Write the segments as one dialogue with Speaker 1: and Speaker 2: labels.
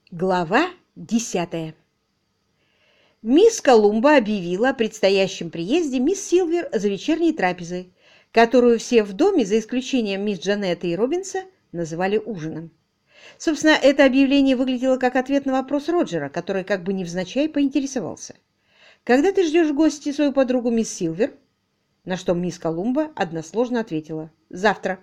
Speaker 1: Глава 10. Мисс Колумба объявила о предстоящем приезде мисс Силвер за вечерней трапезой, которую все в доме, за исключением мисс Джанетты и Робинса, называли ужином. Собственно, это объявление выглядело как ответ на вопрос Роджера, который как бы невзначай поинтересовался. «Когда ты ждешь в гости свою подругу мисс Силвер?» На что мисс Колумба односложно ответила: «Завтра».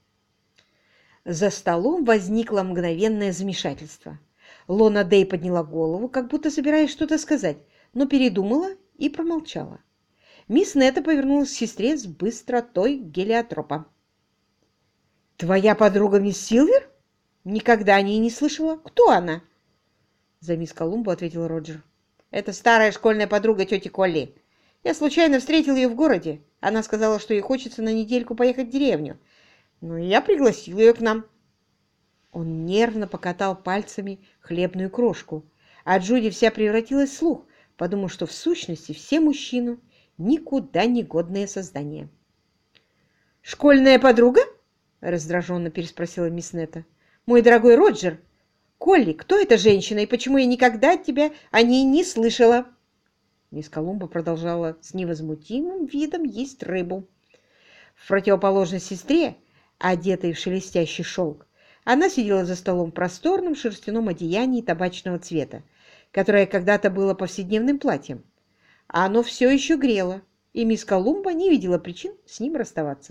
Speaker 1: За столом возникло мгновенное замешательство. Лона Дэй подняла голову, как будто собираясь что-то сказать, но передумала и промолчала. Мисс Нетта повернулась к сестре с быстротой гелиотропа. «Твоя подруга мисс Силвер? Никогда о ней не слышала. Кто она?» За мисс Колумбу ответил Роджер. «Это старая школьная подруга тети Колли. Я случайно встретил ее в городе. Она сказала, что ей хочется на недельку поехать в деревню. Ну, и я пригласил ее к нам». Он нервно покатал пальцами хлебную крошку, а Джуди вся превратилась в слух, подумав, что в сущности все мужчины никуда не годные создания. «Школьная подруга?» — раздраженно переспросила мисс Нетта. «Мой дорогой Роджер, Колли, кто эта женщина и почему я никогда от тебя о ней не слышала?» Мисс Колумба продолжала с невозмутимым видом есть рыбу. В противоположность сестре, одетой в шелестящий шелк, она сидела за столом в просторном шерстяном одеянии табачного цвета, которое когда-то было повседневным платьем. А оно все еще грело, и мисс Колумба не видела причин с ним расставаться.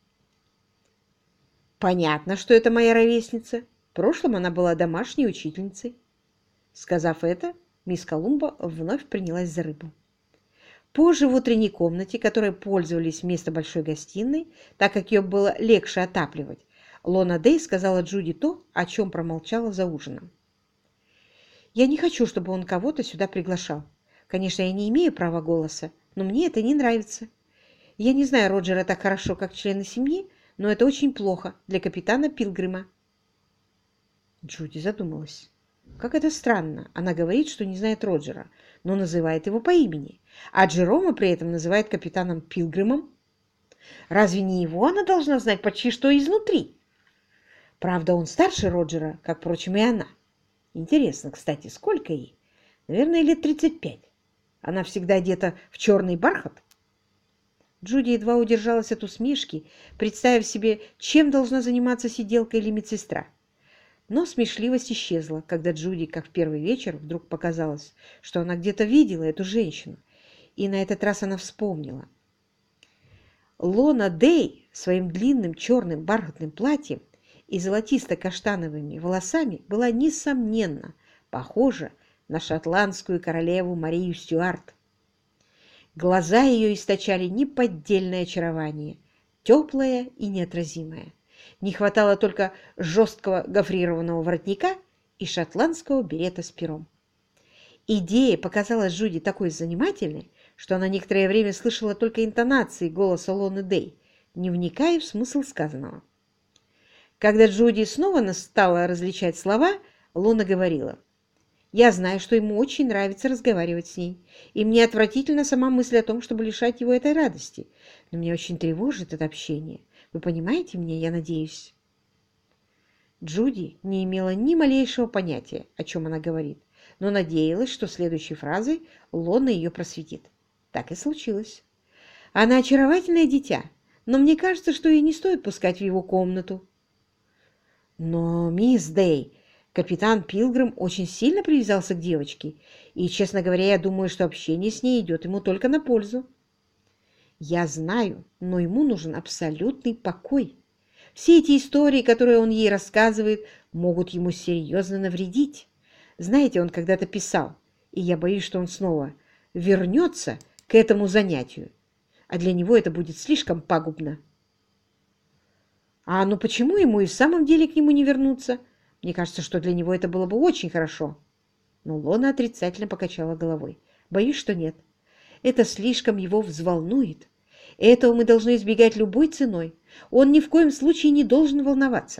Speaker 1: «Понятно, что это моя ровесница. В прошлом она была домашней учительницей». Сказав это, мисс Колумба вновь принялась за рыбу. Позже в утренней комнате, которой пользовались вместо большой гостиной, так как ее было легче отапливать, Лона Дэй сказала Джуди то, о чем промолчала за ужином. «Я не хочу, чтобы он кого-то сюда приглашал. Конечно, я не имею права голоса, но мне это не нравится. Я не знаю Роджера так хорошо, как члены семьи, но это очень плохо для капитана Пилгрима». Джуди задумалась. Как это странно. Она говорит, что не знает Роджера, но называет его по имени, а Джерома при этом называет капитаном Пилгримом. Разве не его она должна знать почти что изнутри? Правда, он старше Роджера, как, впрочем, и она. Интересно, кстати, сколько ей? Наверное, лет 35. Она всегда одета в черный бархат. Джуди едва удержалась от усмешки, представив себе, чем должна заниматься сиделка или медсестра. Но смешливость исчезла, когда Джуди, как в первый вечер, вдруг показалось, что она где-то видела эту женщину, и на этот раз она вспомнила. Лона Дэй своим длинным черным бархатным платьем и золотисто-каштановыми волосами была, несомненно, похожа на шотландскую королеву Марию Стюарт. Глаза ее источали неподдельное очарование, теплое и неотразимое. Не хватало только жесткого гофрированного воротника и шотландского берета с пером. Идея показалась Джуди такой занимательной, что она некоторое время слышала только интонации голоса Лоны Дэй, не вникая в смысл сказанного. Когда Джуди снова стала различать слова, Лона говорила: «Я знаю, что ему очень нравится разговаривать с ней, и мне отвратительно сама мысль о том, чтобы лишать его этой радости, но меня очень тревожит это общение. Вы понимаете меня, я надеюсь?» Джуди не имела ни малейшего понятия, о чем она говорит, но надеялась, что следующей фразой Лона ее просветит. Так и случилось. «Она очаровательное дитя, но мне кажется, что ей не стоит пускать в его комнату». «Но, мисс Дэй, капитан Пилгрим очень сильно привязался к девочке, и, честно говоря, я думаю, что общение с ней идет ему только на пользу». «Я знаю, но ему нужен абсолютный покой. Все эти истории, которые он ей рассказывает, могут ему серьезно навредить. Знаете, он когда-то писал, и я боюсь, что он снова вернется к этому занятию, а для него это будет слишком пагубно». «А ну почему ему и в самом деле к нему не вернуться? Мне кажется, что для него это было бы очень хорошо». Но Лона отрицательно покачала головой. «Боюсь, что нет. Это слишком его взволнует. Этого мы должны избегать любой ценой. Он ни в коем случае не должен волноваться».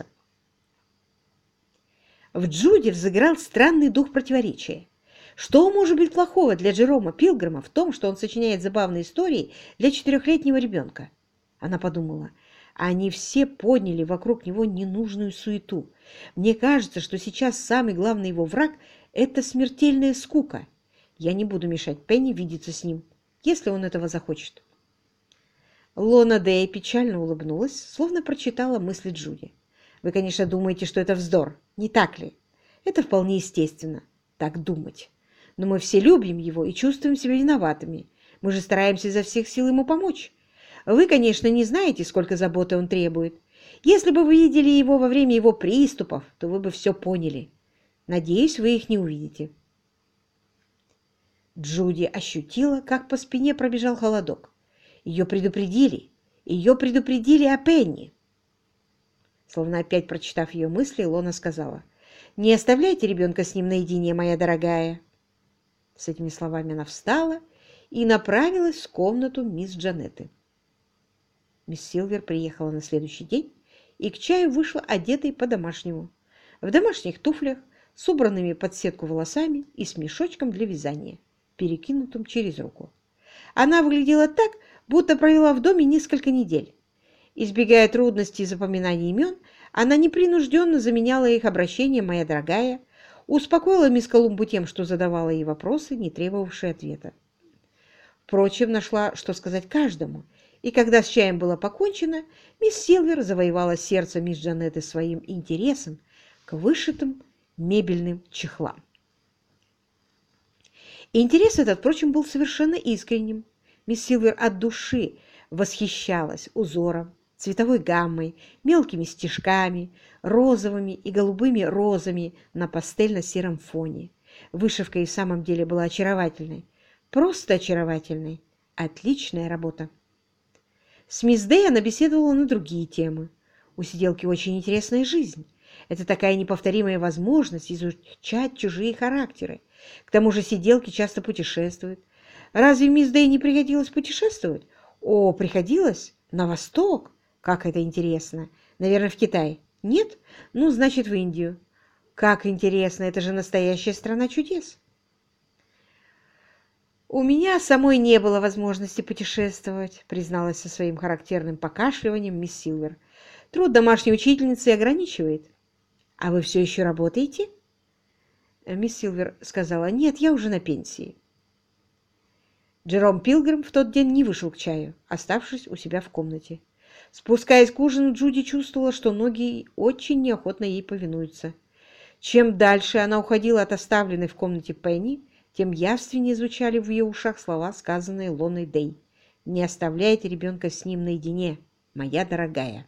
Speaker 1: В Джуди взыграл странный дух противоречия. Что может быть плохого для Джерома Пилгрима в том, что он сочиняет забавные истории для 4-летнего ребенка? Она подумала, Они все подняли вокруг него ненужную суету. Мне кажется, что сейчас самый главный его враг – это смертельная скука. Я не буду мешать Пенни видеться с ним, если он этого захочет». Лона Дэй печально улыбнулась, словно прочитала мысли Джуди. «Вы, конечно, думаете, что это вздор, не так ли? Это вполне естественно, так думать. Но мы все любим его и чувствуем себя виноватыми. Мы же стараемся изо всех сил ему помочь. Вы, конечно, не знаете, сколько заботы он требует. Если бы вы видели его во время его приступов, то вы бы все поняли. Надеюсь, вы их не увидите». Джуди ощутила, как по спине пробежал холодок. Ее предупредили о Пенни. Словно опять прочитав ее мысли, Лона сказала: «Не оставляйте ребенка с ним наедине, моя дорогая». С этими словами она встала и направилась в комнату мисс Джанетты. Мисс Силвер приехала на следующий день и к чаю вышла одетой по-домашнему, в домашних туфлях, с убранными под сетку волосами и с мешочком для вязания, перекинутым через руку. Она выглядела так, будто провела в доме несколько недель. Избегая трудностей запоминания имен, она непринужденно заменяла их обращением «моя дорогая», успокоила мисс Колумбу тем, что задавала ей вопросы, не требовавшие ответа. Впрочем, нашла, что сказать каждому, и когда с чаем было покончено, мисс Силвер завоевала сердце мисс Джанетты своим интересом к вышитым мебельным чехлам. Интерес этот, впрочем, был совершенно искренним. Мисс Силвер от души восхищалась узором, цветовой гаммой, мелкими стежками, розовыми и голубыми розами на пастельно-сером фоне. Вышивка и в самом деле была очаровательной, просто очаровательной, отличная работа. С мисс Дэй она беседовала на другие темы. У сиделки очень интересная жизнь. Это такая неповторимая возможность изучать чужие характеры. К тому же сиделки часто путешествуют. Разве мисс Дэй не приходилось путешествовать? О, приходилось? На восток? Как это интересно! Наверное, в Китай? Нет? Ну, значит, в Индию. Как интересно! Это же настоящая страна чудес. «У меня самой не было возможности путешествовать», призналась со своим характерным покашливанием мисс Силвер. «Труд домашней учительницы ограничивает». «А вы все еще работаете?» Мисс Силвер сказала: «Нет, я уже на пенсии». Джером Пилгрим в тот день не вышел к чаю, оставшись у себя в комнате. Спускаясь к ужину, Джуди чувствовала, что ноги очень неохотно ей повинуются. Чем дальше она уходила от оставленной в комнате Пенни, тем явственнее звучали в ее ушах слова, сказанные Лоной Дэй. «Не оставляйте ребенка с ним наедине, моя дорогая».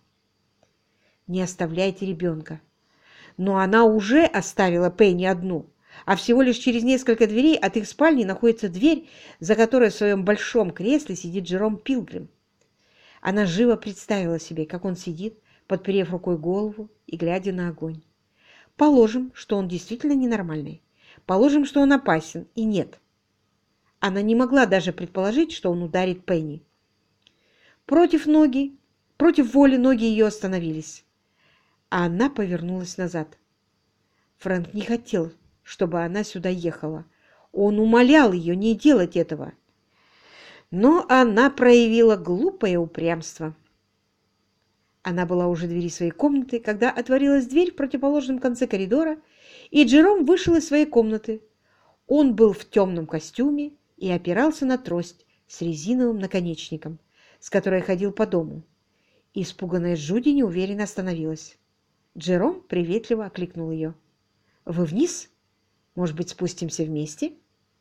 Speaker 1: Не оставляйте ребенка. Но она уже оставила Пенни одну, а всего лишь через несколько дверей от их спальни находится дверь, за которой в своем большом кресле сидит Джером Пилгрим. Она живо представила себе, как он сидит, подперев рукой голову и глядя на огонь. Положим, что он действительно ненормальный. Положим, что он опасен, и нет. Она не могла даже предположить, что он ударит Пенни. Против воли ноги ее остановились, а она повернулась назад. Фрэнк не хотел, чтобы она сюда ехала. Он умолял ее не делать этого. Но она проявила глупое упрямство. Она была уже в двери своей комнаты, когда отворилась дверь в противоположном конце коридора, и Джером вышел из своей комнаты. Он был в темном костюме и опирался на трость с резиновым наконечником, с которой ходил по дому. Испуганная Джуди неуверенно остановилась. Джером приветливо окликнул ее. «Вы вниз? Может быть, спустимся вместе?»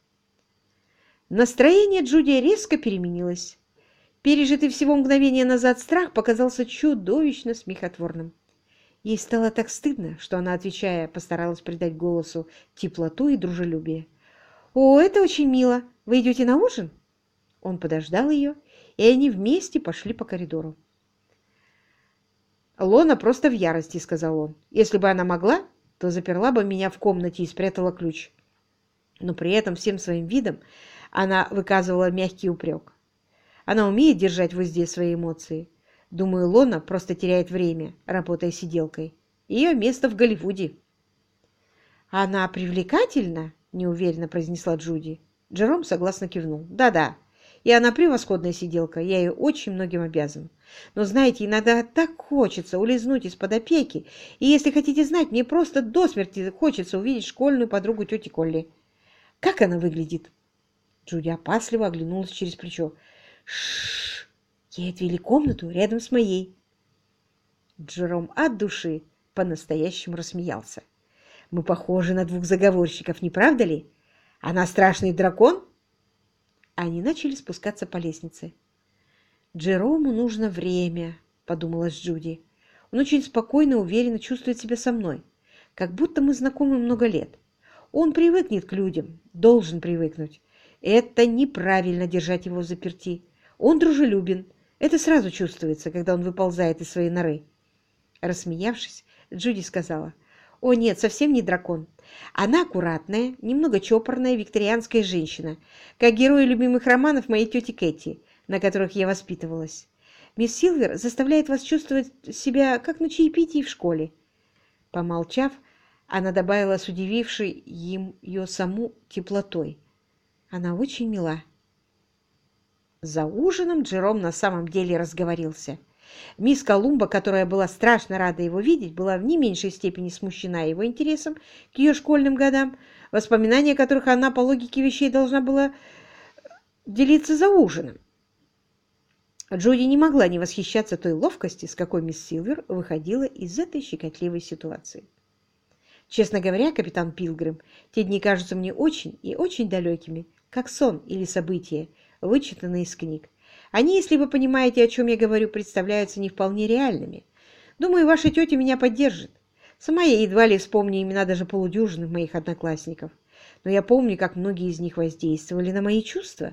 Speaker 1: Настроение Джуди резко переменилось. Пережитый всего мгновение назад страх показался чудовищно смехотворным. Ей стало так стыдно, что она, отвечая, постаралась придать голосу теплоту и дружелюбие. «О, это очень мило! Вы идете на ужин?» Он подождал ее, и они вместе пошли по коридору. «Лона просто в ярости», — сказал он. «Если бы она могла, то заперла бы меня в комнате и спрятала ключ». Но при этом всем своим видом она выказывала мягкий упрек. Она умеет держать в узде свои эмоции. Думаю, Лона просто теряет время, работая сиделкой. Ее место в Голливуде. «Она привлекательна?» — неуверенно произнесла Джуди. Джером согласно кивнул. «Да-да, и она превосходная сиделка, я ей очень многим обязан. Но, знаете, иногда так хочется улизнуть из-под опеки, и если хотите знать, мне просто до смерти хочется увидеть школьную подругу тети Колли. Как она выглядит?» Джуди опасливо оглянулась через плечо. «Ш-ш-ш! Ей отвели комнату рядом с моей». Джером от души по-настоящему рассмеялся. «Мы похожи на двух заговорщиков, не правда ли? Она страшный дракон?» Они начали спускаться по лестнице. «Джерому нужно время», — подумала Джуди. «Он очень спокойно и уверенно чувствует себя со мной, как будто мы знакомы много лет. Он привыкнет к людям, должен привыкнуть. Это неправильно держать его взаперти. Он дружелюбен. Это сразу чувствуется, когда он выползает из своей норы». Рассмеявшись, Джуди сказала: «О нет, совсем не дракон. Она аккуратная, немного чопорная викторианская женщина, как герои любимых романов моей тети Кэти, на которых я воспитывалась. Мисс Силвер заставляет вас чувствовать себя, как на чаепитии в школе». Помолчав, она добавила с удивившей ее саму теплотой: «Она очень мила». За ужином Джером на самом деле разговорился. Мисс Колумба, которая была страшно рада его видеть, была в не меньшей степени смущена его интересом к ее школьным годам, воспоминания которых она, по логике вещей, должна была делиться за ужином. Джуди не могла не восхищаться той ловкости, с какой мисс Силвер выходила из этой щекотливой ситуации. «Честно говоря, капитан Пилгрим, те дни кажутся мне очень и очень далекими, как сон или события, вычитанные из книг. Они, если вы понимаете, о чем я говорю, представляются не вполне реальными. Думаю, ваша тетя меня поддержит. Сама я едва ли вспомню имена даже полудюжины моих одноклассников. Но я помню, как многие из них воздействовали на мои чувства».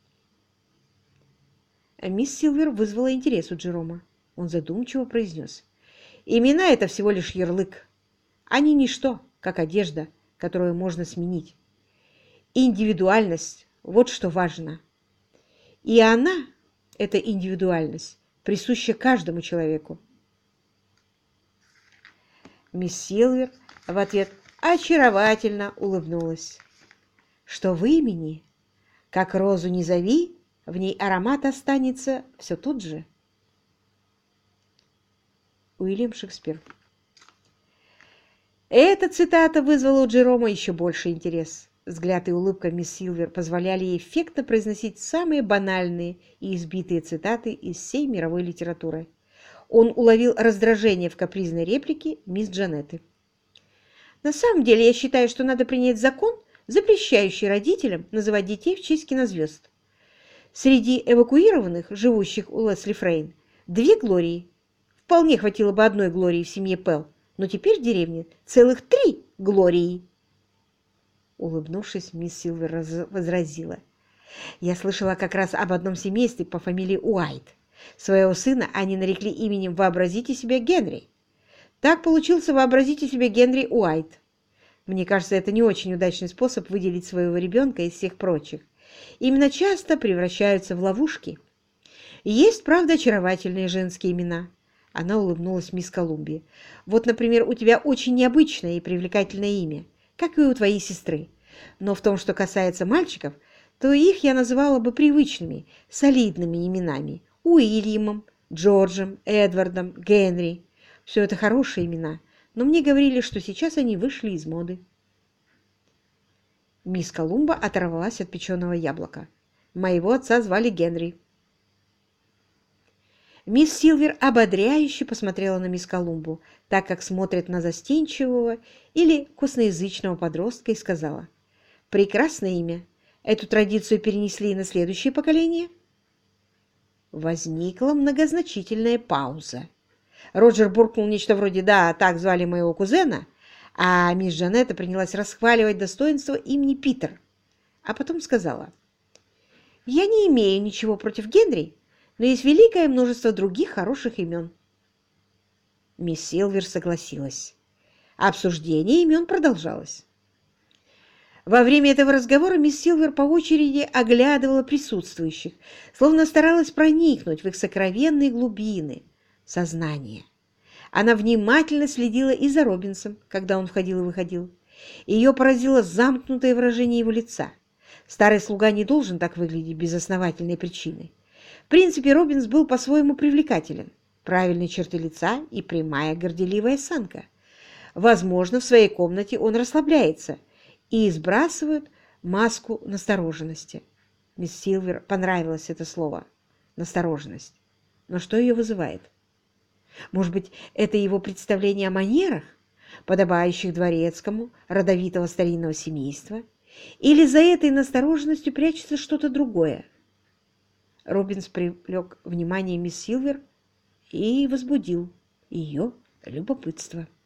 Speaker 1: Мисс Силвер вызвала интерес у Джерома. Он задумчиво произнес: «Имена — это всего лишь ярлык. Они ничто, как одежда, которую можно сменить. Индивидуальность — вот что важно. И она, эта индивидуальность, присуща каждому человеку». Мисс Силвер в ответ очаровательно улыбнулась. «Что в имени? Как розу не зови, в ней аромат останется все тот же». Уильям Шекспир. Эта цитата вызвала у Джерома еще больше интерес. Взгляд и улыбка мисс Силвер позволяли ей эффектно произносить самые банальные и избитые цитаты из всей мировой литературы. Он уловил раздражение в капризной реплике мисс Джанетты. «На самом деле я считаю, что надо принять закон, запрещающий родителям называть детей в честь кинозвезд. Среди эвакуированных, живущих у Лесли Фрейн, 2 Глории. Вполне хватило бы одной Глории в семье Пелл, но теперь в деревне целых 3 Глории». Улыбнувшись, мисс Силвер возразила: «Я слышала как раз об одном семействе по фамилии Уайт. Своего сына они нарекли именем, вообразите себе, Генри. Так получился, вообразите себе, Генри Уайт. Мне кажется, это не очень удачный способ выделить своего ребенка из всех прочих. Именно часто превращаются в ловушки. Есть, правда, очаровательные женские имена». Она улыбнулась мисс Колумбии. «Вот, например, у тебя очень необычное и привлекательное имя, как и у твоей сестры. Но в том, что касается мальчиков, то их я называла бы привычными, солидными именами: Уильямом, Джорджем, Эдвардом, Генри. Все это хорошие имена, но мне говорили, что сейчас они вышли из моды». Мисс Колумба оторвалась от печеного яблока. «Моего отца звали Генри». Мисс Силвер ободряюще посмотрела на мисс Колумбу, так как смотрит на застенчивого или косноязычного подростка, и сказала: «Прекрасное имя. Эту традицию перенесли и на следующее поколение?» Возникла многозначительная пауза. Роджер буркнул нечто вроде «Да, так звали моего кузена», а мисс Джанетта принялась расхваливать достоинство имени Питер, а потом сказала: «Я не имею ничего против Генри, но есть великое множество других хороших имен». Мисс Силвер согласилась. Обсуждение имен продолжалось. Во время этого разговора мисс Силвер по очереди оглядывала присутствующих, словно старалась проникнуть в их сокровенные глубины сознания. Она внимательно следила и за Робинсом, когда он входил и выходил. Ее поразило замкнутое выражение его лица, Старый слуга не должен так выглядеть без основательной причины. В принципе, Робинс был по-своему привлекателен. Правильные черты лица и прямая горделивая осанка. Возможно, в своей комнате он расслабляется и сбрасывает маску настороженности. Мисс Силвер понравилось это слово «настороженность». Но что ее вызывает? Может быть, это его представление о манерах, подобающих дворецкому родовитого старинного семейства? Или за этой настороженностью прячется что-то другое? Робинс привлек внимание мисс Силвер и возбудил ее любопытство.